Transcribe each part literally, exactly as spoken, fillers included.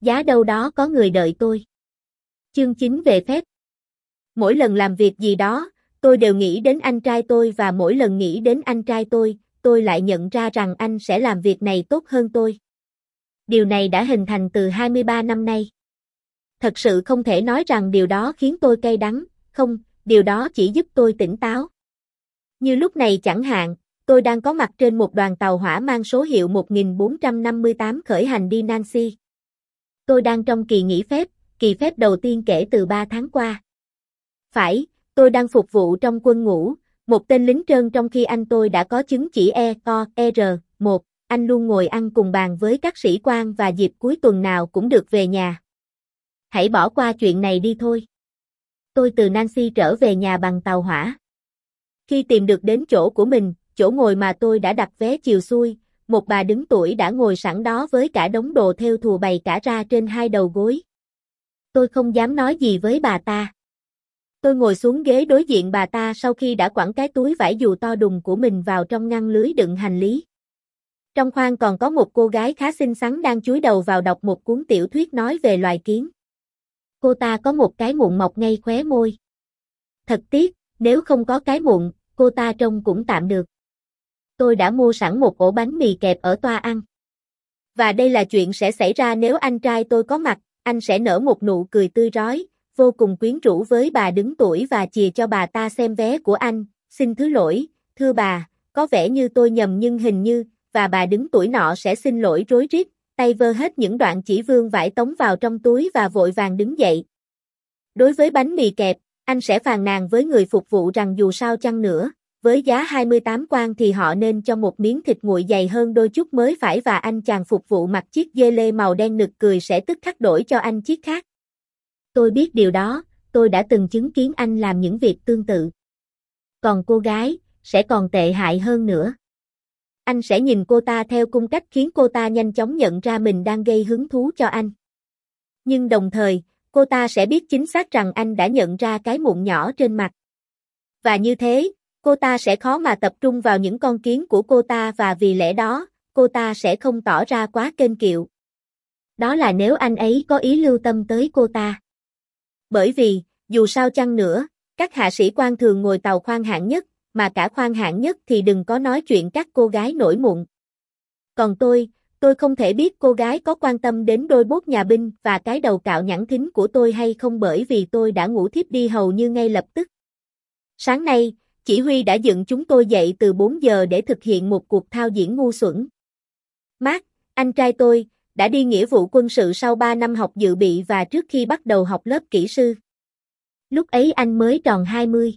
Giá đâu đó có người đợi tôi. Chương chín về phép. Mỗi lần làm việc gì đó, tôi đều nghĩ đến anh trai tôi và mỗi lần nghĩ đến anh trai tôi, tôi lại nhận ra rằng anh sẽ làm việc này tốt hơn tôi. Điều này đã hình thành từ hai mươi ba năm nay. Thật sự không thể nói rằng điều đó khiến tôi cay đắng, không, điều đó chỉ giúp tôi tỉnh táo. Như lúc này chẳng hạn, tôi đang có mặt trên một đoàn tàu hỏa mang số hiệu một nghìn bốn trăm năm mươi tám khởi hành đi Nancy. Tôi đang trong kỳ nghỉ phép, kỳ phép đầu tiên kể từ ba tháng qua. Phải, tôi đang phục vụ trong quân ngũ, một tên lính trơn trong khi anh tôi đã có chứng chỉ E O R một, anh luôn ngồi ăn cùng bàn với các sĩ quan và dịp cuối tuần nào cũng được về nhà. Hãy bỏ qua chuyện này đi thôi. Tôi từ Nancy trở về nhà bằng tàu hỏa. Khi tìm được đến chỗ của mình, chỗ ngồi mà tôi đã đặt vé chiều xuôi, một bà đứng tuổi đã ngồi sẵn đó với cả đống đồ thêu thùa bày cả ra trên hai đầu gối. Tôi không dám nói gì với bà ta. Tôi ngồi xuống ghế đối diện bà ta sau khi đã quẳng cái túi vải dù to đùng của mình vào trong ngăn lưới đựng hành lý. Trong khoang còn có một cô gái khá xinh xắn đang chúi đầu vào đọc một cuốn tiểu thuyết nói về loài kiến. Cô ta có một cái mụn mọc ngay khóe môi. Thật tiếc, nếu không có cái mụn, cô ta trông cũng tạm được. Tôi đã mua sẵn một ổ bánh mì kẹp ở toa ăn. Và đây là chuyện sẽ xảy ra nếu anh trai tôi có mặt, anh sẽ nở một nụ cười tươi rói, vô cùng quyến rũ với bà đứng tuổi và chìa cho bà ta xem vé của anh. Xin thứ lỗi, thưa bà, có vẻ như tôi nhầm nhưng hình như, và bà đứng tuổi nọ sẽ xin lỗi rối rít, tay vơ hết những đoạn chỉ vương vải tống vào trong túi và vội vàng đứng dậy. Đối với bánh mì kẹp, anh sẽ phàn nàn với người phục vụ rằng dù sao chăng nữa, với giá hai mươi tám quan thì họ nên cho một miếng thịt nguội dày hơn đôi chút mới phải và anh chàng phục vụ mặc chiếc dê lê màu đen nực cười sẽ tức khắc đổi cho anh chiếc khác. Tôi biết điều đó, tôi đã từng chứng kiến anh làm những việc tương tự. Còn cô gái, sẽ còn tệ hại hơn nữa. Anh sẽ nhìn cô ta theo cung cách khiến cô ta nhanh chóng nhận ra mình đang gây hứng thú cho anh. Nhưng đồng thời, cô ta sẽ biết chính xác rằng anh đã nhận ra cái mụn nhỏ trên mặt. Và như thế, cô ta sẽ khó mà tập trung vào những con kiến của cô ta và vì lẽ đó, cô ta sẽ không tỏ ra quá kênh kiệu. Đó là nếu anh ấy có ý lưu tâm tới cô ta. Bởi vì, dù sao chăng nữa, các hạ sĩ quan thường ngồi tàu khoang hạng nhất, mà cả khoang hạng nhất thì đừng có nói chuyện các cô gái nổi mụn. Còn tôi, tôi không thể biết cô gái có quan tâm đến đôi bốt nhà binh và cái đầu cạo nhẵn thính của tôi hay không bởi vì tôi đã ngủ thiếp đi hầu như ngay lập tức. Sáng nay, chỉ huy đã dựng chúng tôi dậy từ bốn giờ để thực hiện một cuộc thao diễn ngu xuẩn. Mark, anh trai tôi, đã đi nghĩa vụ quân sự sau ba năm học dự bị và trước khi bắt đầu học lớp kỹ sư. Lúc ấy anh mới tròn hai mươi.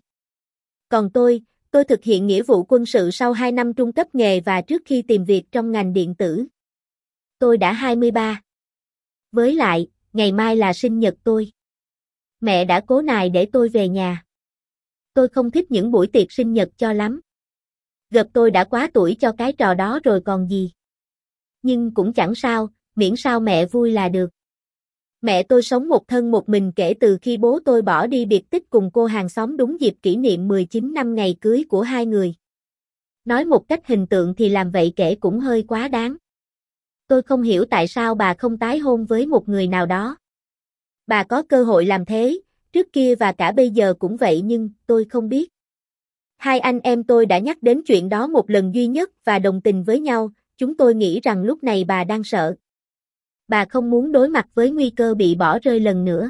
Còn tôi, tôi thực hiện nghĩa vụ quân sự sau hai năm trung cấp nghề và trước khi tìm việc trong ngành điện tử. Tôi đã hai mươi ba. Với lại, ngày mai là sinh nhật tôi. Mẹ đã cố nài để tôi về nhà. Tôi không thích những buổi tiệc sinh nhật cho lắm. Gợp tôi đã quá tuổi cho cái trò đó rồi còn gì. Nhưng cũng chẳng sao, miễn sao mẹ vui là được. Mẹ tôi sống một thân một mình kể từ khi bố tôi bỏ đi biệt tích cùng cô hàng xóm đúng dịp kỷ niệm mười chín năm ngày cưới của hai người. Nói một cách hình tượng thì làm vậy kể cũng hơi quá đáng. Tôi không hiểu tại sao bà không tái hôn với một người nào đó. Bà có cơ hội làm thế, trước kia và cả bây giờ cũng vậy nhưng tôi không biết. Hai anh em tôi đã nhắc đến chuyện đó một lần duy nhất và đồng tình với nhau, chúng tôi nghĩ rằng lúc này bà đang sợ. Bà không muốn đối mặt với nguy cơ bị bỏ rơi lần nữa.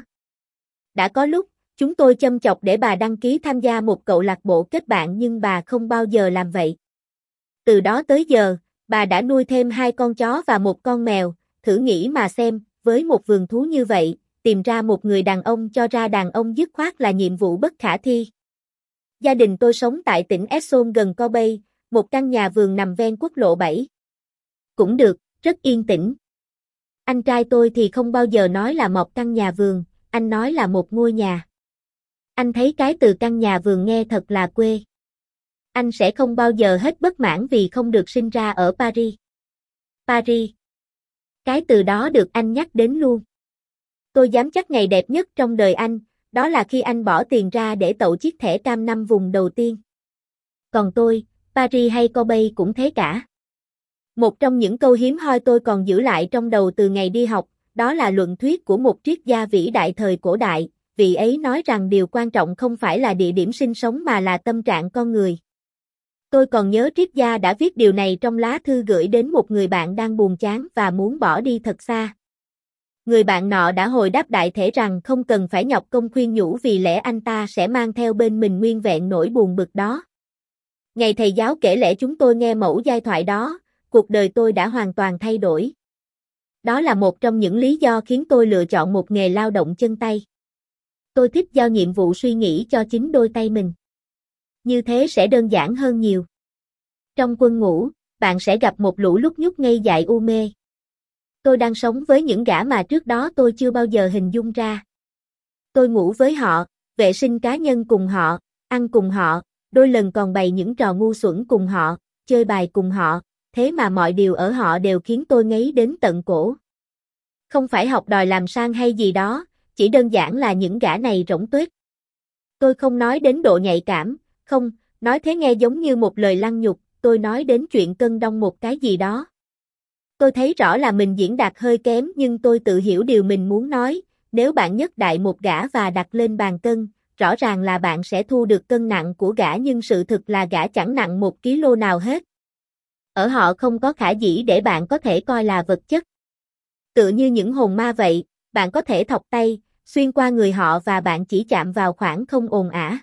Đã có lúc, chúng tôi châm chọc để bà đăng ký tham gia một câu lạc bộ kết bạn nhưng bà không bao giờ làm vậy. Từ đó tới giờ, bà đã nuôi thêm hai con chó và một con mèo, thử nghĩ mà xem, với một vườn thú như vậy, tìm ra một người đàn ông cho ra đàn ông dứt khoát là nhiệm vụ bất khả thi. Gia đình tôi sống tại tỉnh Essonne gần Corbeil, một căn nhà vườn nằm ven quốc lộ bảy. Cũng được, rất yên tĩnh. Anh trai tôi thì không bao giờ nói là một căn nhà vườn, anh nói là một ngôi nhà. Anh thấy cái từ căn nhà vườn nghe thật là quê. Anh sẽ không bao giờ hết bất mãn vì không được sinh ra ở Paris. Paris. Cái từ đó được anh nhắc đến luôn. Tôi dám chắc ngày đẹp nhất trong đời anh, đó là khi anh bỏ tiền ra để tậu chiếc thẻ cam năm vùng đầu tiên. Còn tôi, Paris hay Corbeil cũng thế cả. Một trong những câu hiếm hoi tôi còn giữ lại trong đầu từ ngày đi học, đó là luận thuyết của một triết gia vĩ đại thời cổ đại, vị ấy nói rằng điều quan trọng không phải là địa điểm sinh sống mà là tâm trạng con người. Tôi còn nhớ triết gia đã viết điều này trong lá thư gửi đến một người bạn đang buồn chán và muốn bỏ đi thật xa. Người bạn nọ đã hồi đáp đại thể rằng không cần phải nhọc công khuyên nhủ vì lẽ anh ta sẽ mang theo bên mình nguyên vẹn nỗi buồn bực đó. Ngày thầy giáo kể lẽ chúng tôi nghe mẩu giai thoại đó, cuộc đời tôi đã hoàn toàn thay đổi. Đó là một trong những lý do khiến tôi lựa chọn một nghề lao động chân tay. Tôi thích giao nhiệm vụ suy nghĩ cho chính đôi tay mình. Như thế sẽ đơn giản hơn nhiều. Trong quân ngũ, bạn sẽ gặp một lũ lúc nhúc ngây dại u mê. Tôi đang sống với những gã mà trước đó tôi chưa bao giờ hình dung ra. Tôi ngủ với họ, vệ sinh cá nhân cùng họ, ăn cùng họ, đôi lần còn bày những trò ngu xuẩn cùng họ, chơi bài cùng họ, thế mà mọi điều ở họ đều khiến tôi ngấy đến tận cổ. Không phải học đòi làm sang hay gì đó, chỉ đơn giản là những gã này rỗng tuếch. Tôi không nói đến độ nhạy cảm, không, nói thế nghe giống như một lời lăng nhục, tôi nói đến chuyện cân đong một cái gì đó. Tôi thấy rõ là mình diễn đạt hơi kém nhưng tôi tự hiểu điều mình muốn nói, nếu bạn nhấc đại một gã và đặt lên bàn cân, rõ ràng là bạn sẽ thu được cân nặng của gã nhưng sự thực là gã chẳng nặng một ki lô nào hết. Ở họ không có khả dĩ để bạn có thể coi là vật chất. Tựa như những hồn ma vậy, bạn có thể thọc tay, xuyên qua người họ và bạn chỉ chạm vào khoảng không ồn ả.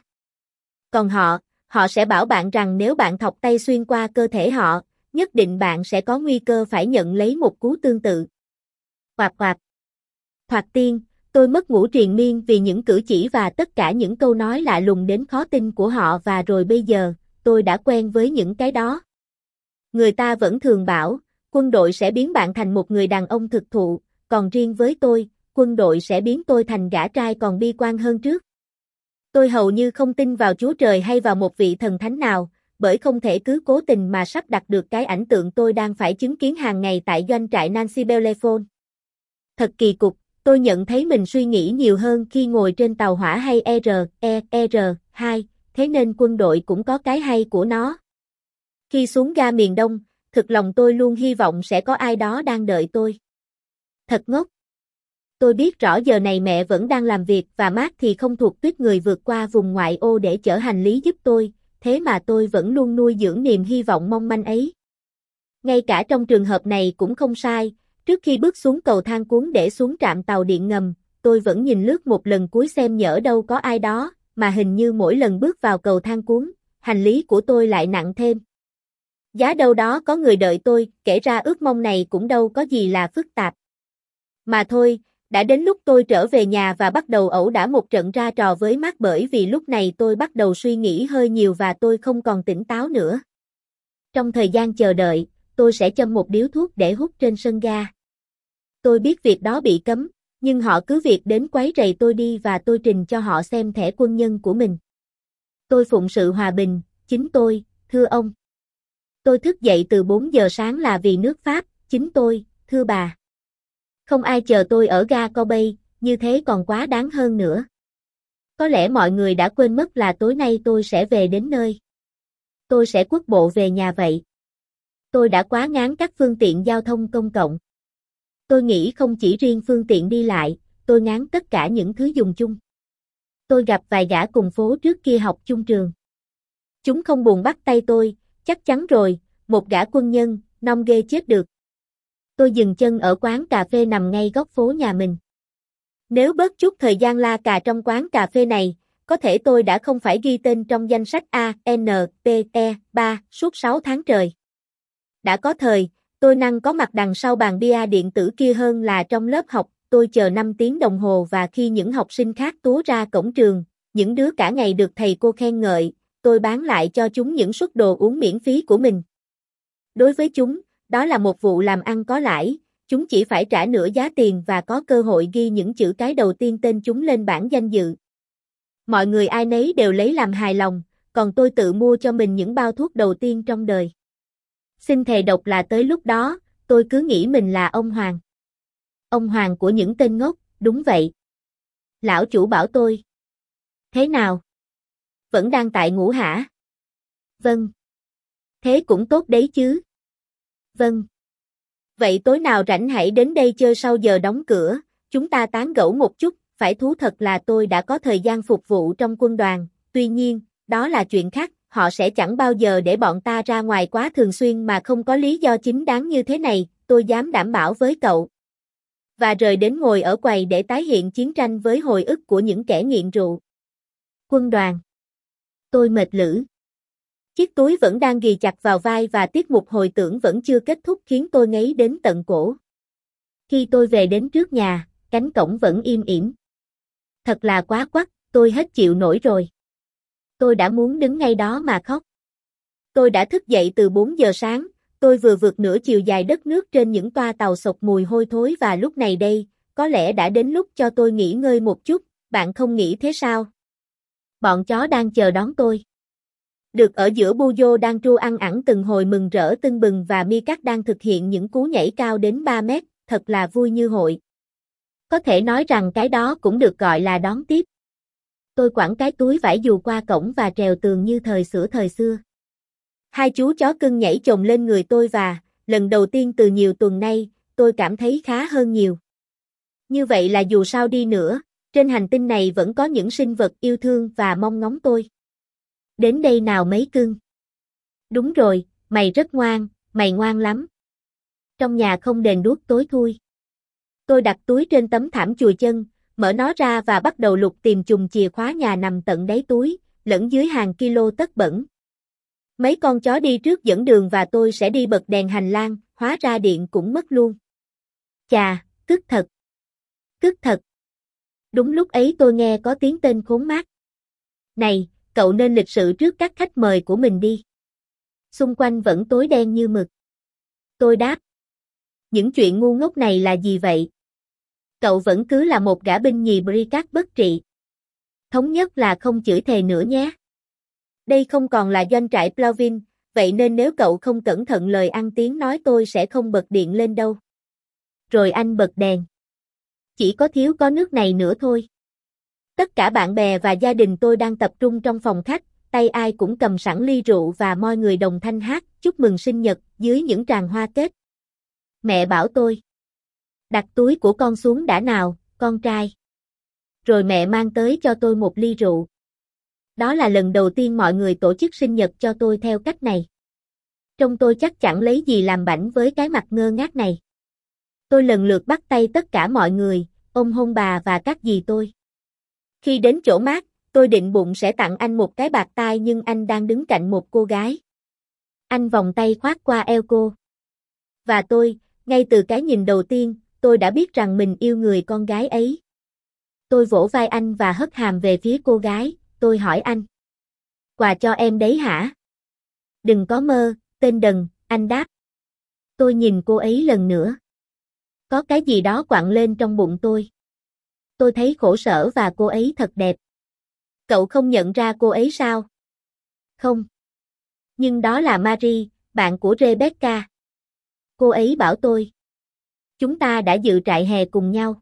Còn họ, họ sẽ bảo bạn rằng nếu bạn thọc tay xuyên qua cơ thể họ, nhất định bạn sẽ có nguy cơ phải nhận lấy một cú tương tự. Hoạt hoạt. Thoạt tiên, tôi mất ngủ triền miên vì những cử chỉ và tất cả những câu nói lạ lùng đến khó tin của họ và rồi bây giờ, tôi đã quen với những cái đó. Người ta vẫn thường bảo, quân đội sẽ biến bạn thành một người đàn ông thực thụ, còn riêng với tôi, quân đội sẽ biến tôi thành gã trai còn bi quan hơn trước. Tôi hầu như không tin vào Chúa Trời hay vào một vị thần thánh nào, bởi không thể cứ cố tình mà sắp đặt được cái ảnh tượng tôi đang phải chứng kiến hàng ngày tại doanh trại Nancy Bellefonds. Thật kỳ cục, tôi nhận thấy mình suy nghĩ nhiều hơn khi ngồi trên tàu hỏa hay R E R hai, thế nên quân đội cũng có cái hay của nó. Khi xuống ga miền Đông, thực lòng tôi luôn hy vọng sẽ có ai đó đang đợi tôi. Thật ngốc. Tôi biết rõ giờ này mẹ vẫn đang làm việc và Mark thì không thuộc tuýp người vượt qua vùng ngoại ô để chở hành lý giúp tôi, thế mà tôi vẫn luôn nuôi dưỡng niềm hy vọng mong manh ấy. Ngay cả trong trường hợp này cũng không sai, trước khi bước xuống cầu thang cuốn để xuống trạm tàu điện ngầm, tôi vẫn nhìn lướt một lần cuối xem nhỡ đâu có ai đó, mà hình như mỗi lần bước vào cầu thang cuốn, hành lý của tôi lại nặng thêm. Giá đâu đó có người đợi tôi, kể ra ước mong này cũng đâu có gì là phức tạp. Mà thôi, đã đến lúc tôi trở về nhà và bắt đầu ẩu đả một trận ra trò với Mark bởi vì lúc này tôi bắt đầu suy nghĩ hơi nhiều và tôi không còn tỉnh táo nữa. Trong thời gian chờ đợi, tôi sẽ châm một điếu thuốc để hút trên sân ga. Tôi biết việc đó bị cấm, nhưng họ cứ việc đến quấy rầy tôi đi và tôi trình cho họ xem thẻ quân nhân của mình. Tôi phụng sự hòa bình, chính tôi, thưa ông. Tôi thức dậy từ bốn giờ sáng là vì nước Pháp, chính tôi, thưa bà. Không ai chờ tôi ở ga Corbeil, như thế còn quá đáng hơn nữa. Có lẽ mọi người đã quên mất là tối nay tôi sẽ về đến nơi. Tôi sẽ quốc bộ về nhà vậy. Tôi đã quá ngán các phương tiện giao thông công cộng. Tôi nghĩ không chỉ riêng phương tiện đi lại, tôi ngán tất cả những thứ dùng chung. Tôi gặp vài gã cùng phố trước kia học chung trường. Chúng không buồn bắt tay tôi, chắc chắn rồi, một gã quân nhân, nong ghê chết được. Tôi dừng chân ở quán cà phê nằm ngay góc phố nhà mình. Nếu bớt chút thời gian la cà trong quán cà phê này, có thể tôi đã không phải ghi tên trong danh sách A N P E ba suốt sáu tháng trời. Đã có thời, tôi năng có mặt đằng sau bàn bia điện tử kia hơn là trong lớp học, tôi chờ năm tiếng đồng hồ và khi những học sinh khác túa ra cổng trường, những đứa cả ngày được thầy cô khen ngợi, tôi bán lại cho chúng những suất đồ uống miễn phí của mình. Đối với chúng, đó là một vụ làm ăn có lãi, chúng chỉ phải trả nửa giá tiền và có cơ hội ghi những chữ cái đầu tiên tên chúng lên bảng danh dự. Mọi người ai nấy đều lấy làm hài lòng, còn tôi tự mua cho mình những bao thuốc đầu tiên trong đời. Xin thề độc là tới lúc đó, tôi cứ nghĩ mình là ông Hoàng. Ông Hoàng của những tên ngốc, đúng vậy. Lão chủ bảo tôi. Thế nào? Vẫn đang tại ngủ hả? Vâng. Thế cũng tốt đấy chứ. Vâng. Vậy tối nào rảnh hãy đến đây chơi sau giờ đóng cửa, chúng ta tán gẫu một chút, phải thú thật là tôi đã có thời gian phục vụ trong quân đoàn, tuy nhiên, đó là chuyện khác, họ sẽ chẳng bao giờ để bọn ta ra ngoài quá thường xuyên mà không có lý do chính đáng như thế này, tôi dám đảm bảo với cậu. Và rời đến ngồi ở quầy để tái hiện chiến tranh với hồi ức của những kẻ nghiện rượu. Quân đoàn. Tôi mệt lử. Chiếc túi vẫn đang ghì chặt vào vai và tiết mục hồi tưởng vẫn chưa kết thúc khiến tôi ngấy đến tận cổ. Khi tôi về đến trước nhà, cánh cổng vẫn im ỉm. Thật là quá quắt, tôi hết chịu nổi rồi. Tôi đã muốn đứng ngay đó mà khóc. Tôi đã thức dậy từ bốn giờ sáng, tôi vừa vượt nửa chiều dài đất nước trên những toa tàu sộc mùi hôi thối và lúc này đây, có lẽ đã đến lúc cho tôi nghỉ ngơi một chút, bạn không nghĩ thế sao? Bọn chó đang chờ đón tôi. Được ở giữa Bujo đang tru ăn ẳng từng hồi mừng rỡ tưng bừng và Mikat đang thực hiện những cú nhảy cao đến ba mét, thật là vui như hội. Có thể nói rằng cái đó cũng được gọi là đón tiếp. Tôi quẳng cái túi vải dù qua cổng và trèo tường như thời xửa thời xưa. Hai chú chó cưng nhảy chồm lên người tôi và, lần đầu tiên từ nhiều tuần nay, tôi cảm thấy khá hơn nhiều. Như vậy là dù sao đi nữa, trên hành tinh này vẫn có những sinh vật yêu thương và mong ngóng tôi. Đến đây nào mấy cưng. Đúng rồi, mày rất ngoan, mày ngoan lắm. Trong nhà không đèn đuốc tối thui. Tôi đặt túi trên tấm thảm chùi chân, mở nó ra và bắt đầu lục tìm chùm chìa khóa nhà nằm tận đáy túi, lẫn dưới hàng kilo tất bẩn. Mấy con chó đi trước dẫn đường và tôi sẽ đi bật đèn hành lang, hóa ra điện cũng mất luôn. Chà, tức thật. Tức thật. Đúng lúc ấy tôi nghe có tiếng tên khốn mát. Này, cậu nên lịch sự trước các khách mời của mình đi. Xung quanh vẫn tối đen như mực. Tôi đáp. Những chuyện ngu ngốc này là gì vậy? Cậu vẫn cứ là một gã binh nhì Brigade bất trị. Thống nhất là không chửi thề nữa nhé. Đây không còn là doanh trại Plovin, vậy nên nếu cậu không cẩn thận lời ăn tiếng nói tôi sẽ không bật điện lên đâu. Rồi anh bật đèn. Chỉ có thiếu có nước này nữa thôi. Tất cả bạn bè và gia đình tôi đang tập trung trong phòng khách, tay ai cũng cầm sẵn ly rượu và mọi người đồng thanh hát chúc mừng sinh nhật dưới những tràng hoa kết. Mẹ bảo tôi. Đặt túi của con xuống đã nào, con trai. Rồi mẹ mang tới cho tôi một ly rượu. Đó là lần đầu tiên mọi người tổ chức sinh nhật cho tôi theo cách này. Trông tôi chắc chẳng lấy gì làm bảnh với cái mặt ngơ ngác này. Tôi lần lượt bắt tay tất cả mọi người, ôm hôn bà và các dì tôi. Khi đến chỗ mát, tôi định bụng sẽ tặng anh một cái bạt tai nhưng anh đang đứng cạnh một cô gái. Anh vòng tay khoác qua eo cô. Và tôi, ngay từ cái nhìn đầu tiên, tôi đã biết rằng mình yêu người con gái ấy. Tôi vỗ vai anh và hất hàm về phía cô gái, tôi hỏi anh. Quà cho em đấy hả? Đừng có mơ, tên đần, anh đáp. Tôi nhìn cô ấy lần nữa. Có cái gì đó quặn lên trong bụng tôi. Tôi thấy khổ sở và cô ấy thật đẹp. Cậu không nhận ra cô ấy sao? Không. Nhưng đó là Marie, bạn của Rebecca. Cô ấy bảo tôi. Chúng ta đã dự trại hè cùng nhau.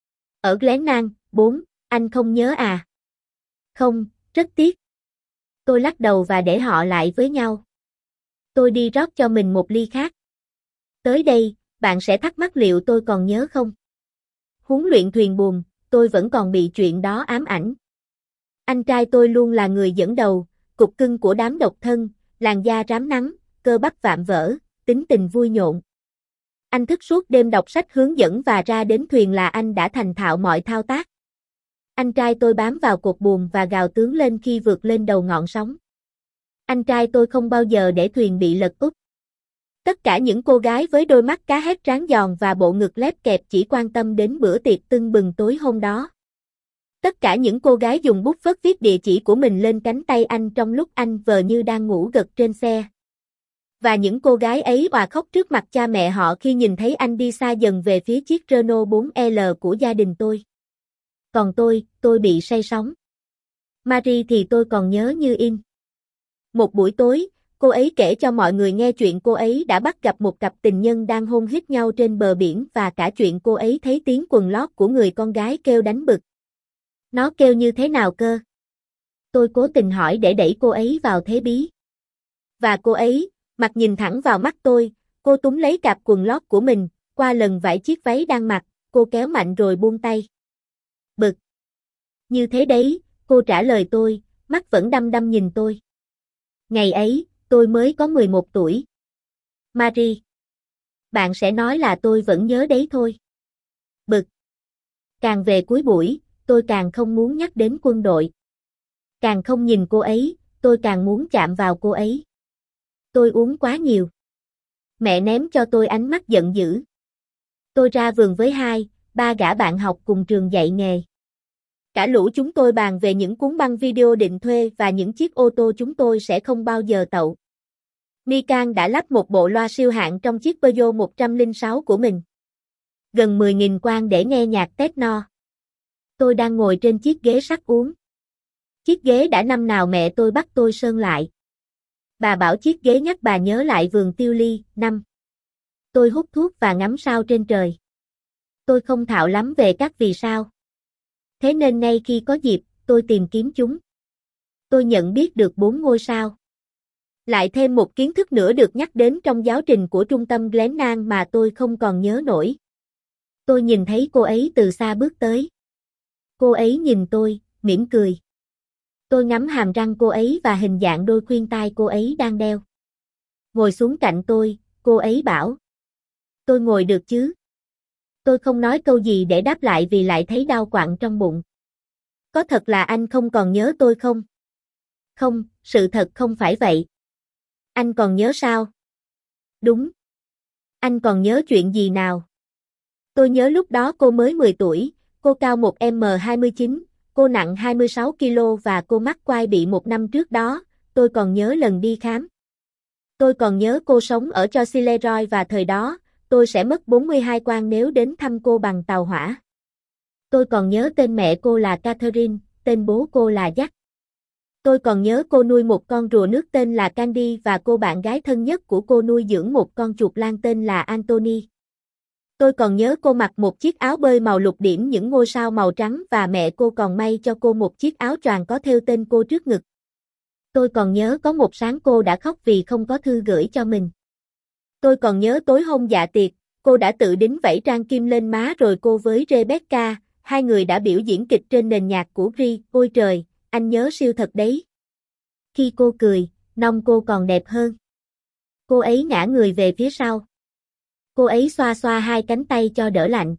Ở Glennan, bốn, anh không nhớ à? Không, rất tiếc. Tôi lắc đầu và để họ lại với nhau. Tôi đi rót cho mình một ly khác. Tới đây, bạn sẽ thắc mắc liệu tôi còn nhớ không? Huấn luyện thuyền buồm, tôi vẫn còn bị chuyện đó ám ảnh. Anh trai tôi luôn là người dẫn đầu, cục cưng của đám độc thân, làn da rám nắng, cơ bắp vạm vỡ, tính tình vui nhộn. Anh thức suốt đêm đọc sách hướng dẫn và ra đến thuyền là anh đã thành thạo mọi thao tác. Anh trai tôi bám vào cột buồm và gào tướng lên khi vượt lên đầu ngọn sóng. Anh trai tôi không bao giờ để thuyền bị lật úp. Tất cả những cô gái với đôi mắt cá hét tráng giòn và bộ ngực lép kẹp chỉ quan tâm đến bữa tiệc tưng bừng tối hôm đó. Tất cả những cô gái dùng bút phất viết địa chỉ của mình lên cánh tay anh trong lúc anh vờ như đang ngủ gật trên xe. Và những cô gái ấy òa khóc trước mặt cha mẹ họ khi nhìn thấy anh đi xa dần về phía chiếc Renault bốn L của gia đình tôi. Còn tôi, tôi bị say sóng. Marie thì tôi còn nhớ như in. Một buổi tối, cô ấy kể cho mọi người nghe chuyện cô ấy đã bắt gặp một cặp tình nhân đang hôn hít nhau trên bờ biển và cả chuyện cô ấy thấy tiếng quần lót của người con gái kêu đánh bực. Nó kêu như thế nào cơ? Tôi cố tình hỏi để đẩy cô ấy vào thế bí. Và cô ấy, mặt nhìn thẳng vào mắt tôi, Cô túm lấy cạp quần lót của mình, qua lần vải chiếc váy đang mặc, cô kéo mạnh rồi buông tay. Bực. Như thế đấy, cô trả lời tôi, mắt vẫn đăm đăm nhìn tôi. Ngày ấy, tôi mới có mười một tuổi. Marie. Bạn sẽ nói là tôi vẫn nhớ đấy thôi. Bực. Càng về cuối buổi, tôi càng không muốn nhắc đến quân đội. Càng không nhìn cô ấy, tôi càng muốn chạm vào cô ấy. Tôi uống quá nhiều. Mẹ ném cho tôi ánh mắt giận dữ. Tôi ra vườn với hai, ba gã bạn học cùng trường dạy nghề. Cả lũ chúng tôi bàn về những cuốn băng video định thuê và những chiếc ô tô chúng tôi sẽ không bao giờ tậu. Mikan đã lắp một bộ loa siêu hạng trong chiếc Peugeot một trăm lẻ sáu của mình. Gần mười nghìn quan để nghe nhạc techno. Tôi đang ngồi trên chiếc ghế sắt uống. Chiếc ghế đã năm nào mẹ tôi bắt tôi sơn lại. Bà bảo chiếc ghế nhắc bà nhớ lại vườn tiêu ly, năm. Tôi hút thuốc và ngắm sao trên trời. Tôi không thạo lắm về các vì sao. Thế nên ngay khi có dịp, tôi tìm kiếm chúng. Tôi nhận biết được bốn ngôi sao. Lại thêm một kiến thức nữa được nhắc đến trong giáo trình của trung tâm Glennan mà tôi không còn nhớ nổi. Tôi nhìn thấy cô ấy từ xa bước tới. Cô ấy nhìn tôi, mỉm cười. Tôi ngắm hàm răng cô ấy và hình dạng đôi khuyên tai cô ấy đang đeo. Ngồi xuống cạnh tôi, cô ấy bảo. Tôi ngồi được chứ? Tôi không nói câu gì để đáp lại vì lại thấy đau quặn trong bụng. Có thật là anh không còn nhớ tôi không? Không, sự thật không phải vậy. Anh còn nhớ sao? Đúng. Anh còn nhớ chuyện gì nào? Tôi nhớ lúc đó cô mới mười tuổi, cô cao một mét hai mươi chín, cô nặng hai mươi sáu ki lô và cô mắc quai bị một năm trước đó, tôi còn nhớ lần đi khám. Tôi còn nhớ cô sống ở Choisy-le-Roi và thời đó, tôi sẽ mất bốn mươi hai quan nếu đến thăm cô bằng tàu hỏa. Tôi còn nhớ tên mẹ cô là Catherine, tên bố cô là Jack. Tôi còn nhớ cô nuôi một con rùa nước tên là Candy và cô bạn gái thân nhất của cô nuôi dưỡng một con chuột lang tên là Anthony. Tôi còn nhớ cô mặc một chiếc áo bơi màu lục điểm những ngôi sao màu trắng và mẹ cô còn may cho cô một chiếc áo choàng có thêu tên cô trước ngực. Tôi còn nhớ có một sáng cô đã khóc vì không có thư gửi cho mình. Tôi còn nhớ tối hôm dạ tiệc, cô đã tự đính vảy trang kim lên má rồi cô với Rebecca, hai người đã biểu diễn kịch trên nền nhạc của Brie. Ôi trời, anh nhớ siêu thật đấy. Khi cô cười, nông cô còn đẹp hơn. Cô ấy ngã người về phía sau. Cô ấy xoa xoa hai cánh tay cho đỡ lạnh.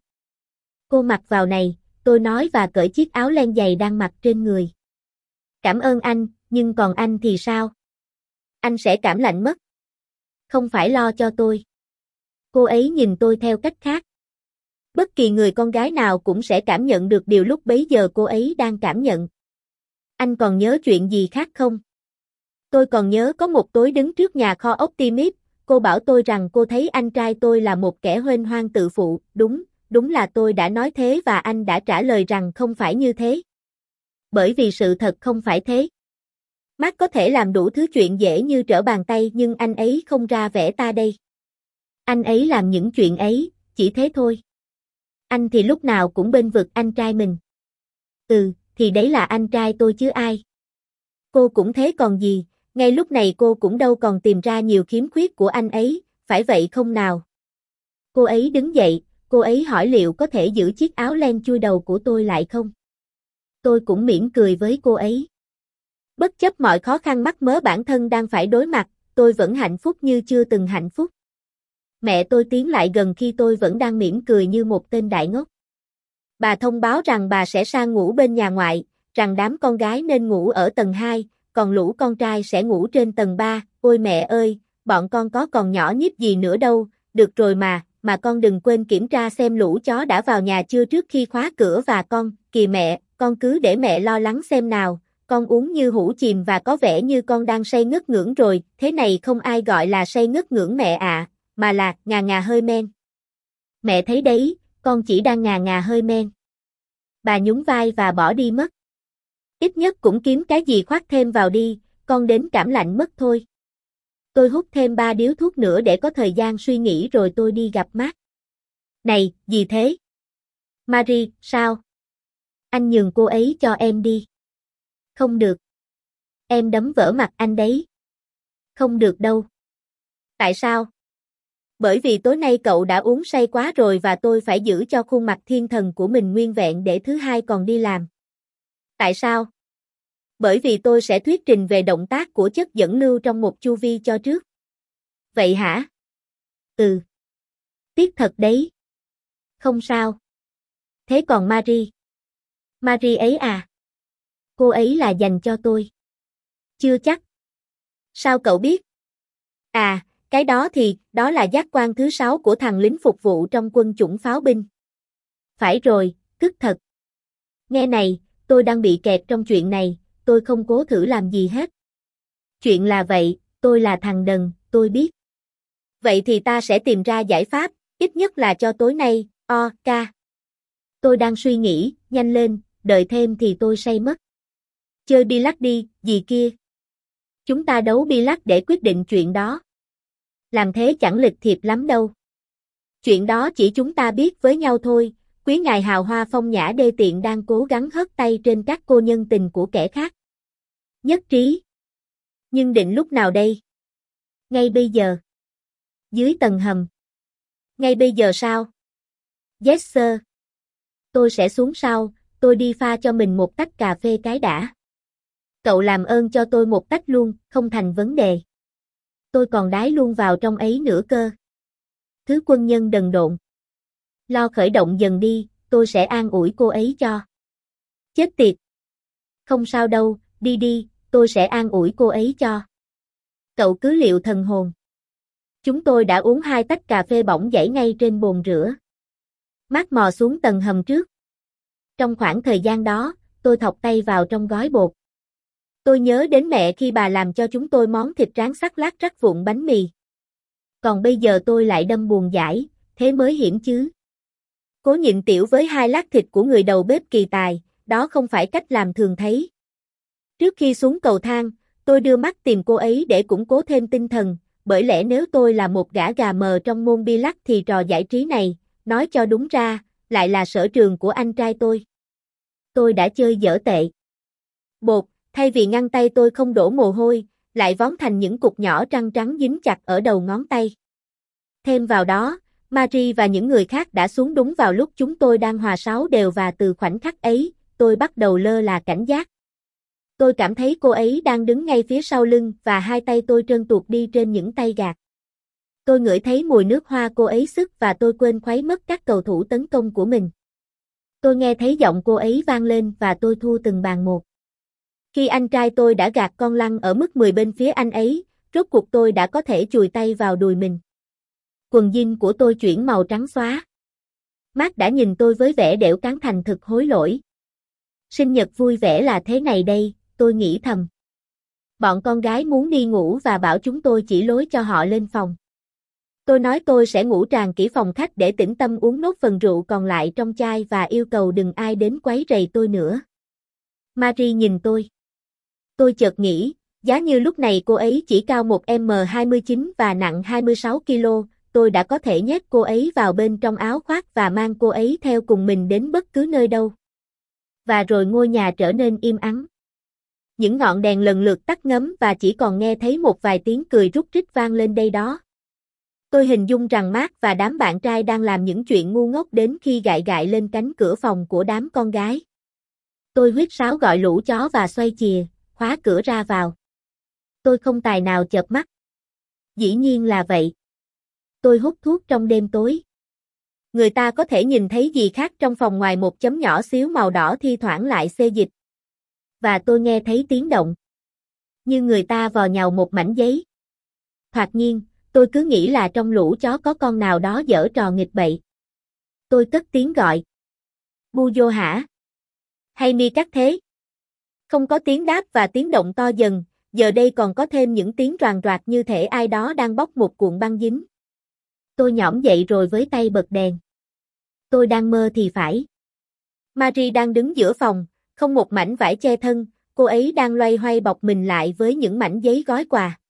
Cô mặc vào này, tôi nói và cởi chiếc áo len dày đang mặc trên người. Cảm ơn anh, nhưng còn anh thì sao? Anh sẽ cảm lạnh mất. Không phải lo cho tôi. Cô ấy nhìn tôi theo cách khác. Bất kỳ người con gái nào cũng sẽ cảm nhận được điều lúc bấy giờ cô ấy đang cảm nhận. Anh còn nhớ chuyện gì khác không? Tôi còn nhớ có một tối đứng trước nhà kho Optimist, cô bảo tôi rằng cô thấy anh trai tôi là một kẻ huênh hoang tự phụ, đúng, đúng là tôi đã nói thế và anh đã trả lời rằng không phải như thế. Bởi vì sự thật không phải thế. Mark có thể làm đủ thứ chuyện dễ như trở bàn tay nhưng anh ấy không ra vẻ ta đây. Anh ấy làm những chuyện ấy, chỉ thế thôi. Anh thì lúc nào cũng bên vực anh trai mình. Ừ, thì đấy là anh trai tôi chứ ai. Cô cũng thế còn gì, ngay lúc này cô cũng đâu còn tìm ra nhiều khiếm khuyết của anh ấy, phải vậy không nào? Cô ấy đứng dậy, cô ấy hỏi liệu có thể giữ chiếc áo len chui đầu của tôi lại không? Tôi cũng mỉm cười với cô ấy. Bất chấp mọi khó khăn mắc mớ bản thân đang phải đối mặt, tôi vẫn hạnh phúc như chưa từng hạnh phúc. Mẹ tôi tiến lại gần khi tôi vẫn đang mỉm cười như một tên đại ngốc. Bà thông báo rằng bà sẽ sang ngủ bên nhà ngoại, rằng đám con gái nên ngủ ở tầng hai, còn lũ con trai sẽ ngủ trên tầng ba. Ôi mẹ ơi, bọn con có còn nhỏ nhíp gì nữa đâu, được rồi mà, mà con đừng quên kiểm tra xem lũ chó đã vào nhà chưa trước khi khóa cửa và con, kìa mẹ, con cứ để mẹ lo lắng xem nào, con uống như hũ chìm và có vẻ như con đang say ngất ngưỡng rồi, thế này không ai gọi là say ngất ngưỡng mẹ ạ, mà là ngà ngà hơi men. Mẹ thấy đấy, con chỉ đang ngà ngà hơi men. Bà nhún vai và bỏ đi mất. Ít nhất cũng kiếm cái gì khoác thêm vào đi, con đến cảm lạnh mất thôi. Tôi hút thêm ba điếu thuốc nữa để có thời gian suy nghĩ rồi tôi đi gặp Mark. Này, gì thế? Marie, sao? Anh nhường cô ấy cho em đi. Không được. Em đấm vỡ mặt anh đấy. Không được đâu. Tại sao? Bởi vì tối nay cậu đã uống say quá rồi và tôi phải giữ cho khuôn mặt thiên thần của mình nguyên vẹn để thứ hai còn đi làm. Tại sao? Bởi vì tôi sẽ thuyết trình về động tác của chất dẫn lưu trong một chu vi cho trước. Vậy hả? Ừ. Tiếc thật đấy. Không sao. Thế còn Marie? Marie ấy à? Cô ấy là dành cho tôi. Chưa chắc. Sao cậu biết? À, cái đó thì, đó là giác quan thứ sáu của thằng lính phục vụ trong quân chủng pháo binh. Phải rồi, tức thật. Nghe này, tôi đang bị kẹt trong chuyện này, tôi không cố thử làm gì hết. Chuyện là vậy, tôi là thằng đần, tôi biết. Vậy thì ta sẽ tìm ra giải pháp, ít nhất là cho tối nay, ok. Tôi đang suy nghĩ, nhanh lên, đợi thêm thì tôi say mất. Chơi bi-lắc đi, gì kia. Chúng ta đấu bi-lắc để quyết định chuyện đó. Làm thế chẳng lịch thiệp lắm đâu. Chuyện đó chỉ chúng ta biết với nhau thôi, quý ngài hào hoa phong nhã đê tiện đang cố gắng hớt tay trên các cô nhân tình của kẻ khác. Nhất trí. Nhưng định lúc nào đây? Ngay bây giờ. Dưới tầng hầm. Ngay bây giờ sao? Yes sir. Tôi sẽ xuống sau, tôi đi pha cho mình một tách cà phê cái đã. Cậu làm ơn cho tôi một tách luôn, không thành vấn đề. Tôi còn đái luôn vào trong ấy nữa cơ. Thứ quân nhân đần độn. Lo khởi động dần đi, tôi sẽ an ủi cô ấy cho. Chết tiệt. Không sao đâu, đi đi, tôi sẽ an ủi cô ấy cho. Cậu cứ liệu thần hồn. Chúng tôi đã uống hai tách cà phê bỏng dãy ngay trên bồn rửa. Mát mò xuống tầng hầm trước. Trong khoảng thời gian đó, tôi thọc tay vào trong gói bột. Tôi nhớ đến mẹ khi bà làm cho chúng tôi món thịt rán sắc lát rắc vụn bánh mì. Còn bây giờ tôi lại đâm buồn dãi, thế mới hiểm chứ. Cố nhịn tiểu với hai lát thịt của người đầu bếp kỳ tài, đó không phải cách làm thường thấy. Trước khi xuống cầu thang, tôi đưa mắt tìm cô ấy để củng cố thêm tinh thần, bởi lẽ nếu tôi là một gã gà mờ trong môn bi-lắc thì trò giải trí này, nói cho đúng ra, lại là sở trường của anh trai tôi. Tôi đã chơi dở tệ. Bột, thay vì ngăn tay tôi không đổ mồ hôi, lại vón thành những cục nhỏ trắng trắng dính chặt ở đầu ngón tay. Thêm vào đó, Marie và những người khác đã xuống đúng vào lúc chúng tôi đang hòa sáo đều và từ khoảnh khắc ấy, tôi bắt đầu lơ là cảnh giác. Tôi cảm thấy cô ấy đang đứng ngay phía sau lưng và hai tay tôi trơn tuột đi trên những tay gạt. Tôi ngửi thấy mùi nước hoa cô ấy sức và tôi quên khuấy mất các cầu thủ tấn công của mình. Tôi nghe thấy giọng cô ấy vang lên và tôi thua từng bàn một. Khi anh trai tôi đã gạt con lăn ở mức mười bên phía anh ấy, rốt cuộc tôi đã có thể chùi tay vào đùi mình. Quần jean của tôi chuyển màu trắng xóa. Mark đã nhìn tôi với vẻ đểu cáng thành thực hối lỗi. Sinh nhật vui vẻ là thế này đây, tôi nghĩ thầm. Bọn con gái muốn đi ngủ và bảo chúng tôi chỉ lối cho họ lên phòng. Tôi nói tôi sẽ ngủ tràn kỹ phòng khách để tĩnh tâm uống nốt phần rượu còn lại trong chai và yêu cầu đừng ai đến quấy rầy tôi nữa. Marie nhìn tôi. Tôi chợt nghĩ, giá như lúc này cô ấy chỉ cao một mét hai mươi chín và nặng hai mươi sáu ki lô, tôi đã có thể nhét cô ấy vào bên trong áo khoác và mang cô ấy theo cùng mình đến bất cứ nơi đâu. Và rồi ngôi nhà trở nên im ắng. Những ngọn đèn lần lượt tắt ngấm và chỉ còn nghe thấy một vài tiếng cười rúc rích vang lên đây đó. Tôi hình dung rằng Mark và đám bạn trai đang làm những chuyện ngu ngốc đến khi gại gại lên cánh cửa phòng của đám con gái. Tôi huýt sáo gọi lũ chó và xoay chìa, khóa cửa ra vào. Tôi không tài nào chợp mắt. Dĩ nhiên là vậy. Tôi hút thuốc trong đêm tối. Người ta có thể nhìn thấy gì khác trong phòng ngoài một chấm nhỏ xíu màu đỏ thi thoảng lại xê dịch. Và tôi nghe thấy tiếng động. Như người ta vò nhàu một mảnh giấy. Thoạt nhiên, tôi cứ nghĩ là trong lũ chó có con nào đó giở trò nghịch bậy. Tôi cất tiếng gọi. Bu vô hả? Hay mi cắt thế? Không có tiếng đáp và tiếng động to dần, giờ đây còn có thêm những tiếng roàng roạc như thể ai đó đang bóc một cuộn băng dính. Tôi nhõm dậy rồi với tay bật đèn. Tôi đang mơ thì phải. Marie đang đứng giữa phòng, không một mảnh vải che thân, cô ấy đang loay hoay bọc mình lại với những mảnh giấy gói quà.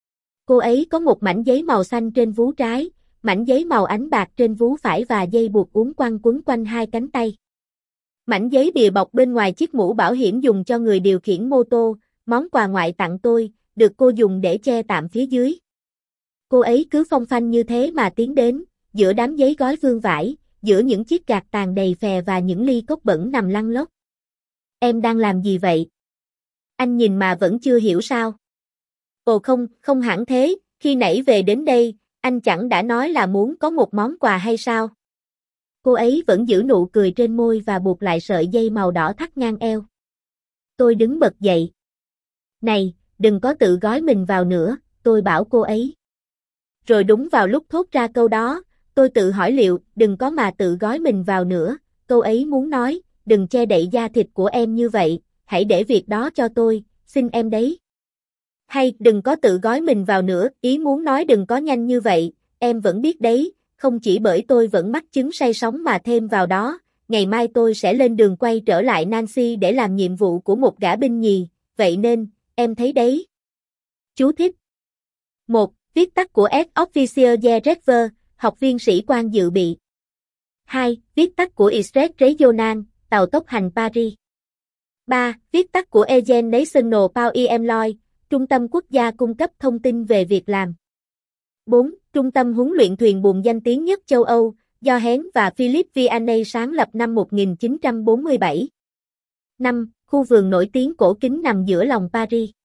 Cô ấy có một mảnh giấy màu xanh trên vú trái, mảnh giấy màu ánh bạc trên vú phải và dây buộc uốn quăng quấn quanh hai cánh tay. Mảnh giấy bìa bọc bên ngoài chiếc mũ bảo hiểm dùng cho người điều khiển mô tô, món quà ngoại tặng tôi, được cô dùng để che tạm phía dưới. Cô ấy cứ phong phanh như thế mà tiến đến, giữa đám giấy gói vương vải, giữa những chiếc gạt tàn đầy phè và những ly cốc bẩn nằm lăn lóc. Em đang làm gì vậy? Anh nhìn mà vẫn chưa hiểu sao? Ồ không, không hẳn thế, khi nãy về đến đây, anh chẳng đã nói là muốn có một món quà hay sao? Cô ấy vẫn giữ nụ cười trên môi và buộc lại sợi dây màu đỏ thắt ngang eo. Tôi đứng bật dậy. Này, đừng có tự gói mình vào nữa, tôi bảo cô ấy. Rồi đúng vào lúc thốt ra câu đó, tôi tự hỏi liệu, đừng có mà tự gói mình vào nữa, câu ấy muốn nói, đừng che đậy da thịt của em như vậy, hãy để việc đó cho tôi, xin em đấy. Hay, đừng có tự gói mình vào nữa, ý muốn nói đừng có nhanh như vậy, em vẫn biết đấy, không chỉ bởi tôi vẫn mắc chứng say sóng mà thêm vào đó, ngày mai tôi sẽ lên đường quay trở lại Nancy để làm nhiệm vụ của một gã binh nhì, vậy nên, em thấy đấy. Chú thích. một. Viết tắt của Ex-Officier de Reserve, học viên sĩ quan dự bị. hai. Viết tắt của Express Regional, tàu tốc hành Paris. ba. Viết tắt của Agent National Power Employ, trung tâm quốc gia cung cấp thông tin về việc làm. bốn. Trung tâm huấn luyện thuyền buồm danh tiếng nhất châu Âu, do Hén và Philip Vianney sáng lập năm một nghìn chín trăm bốn mươi bảy. năm. Khu vườn nổi tiếng cổ kính nằm giữa lòng Paris.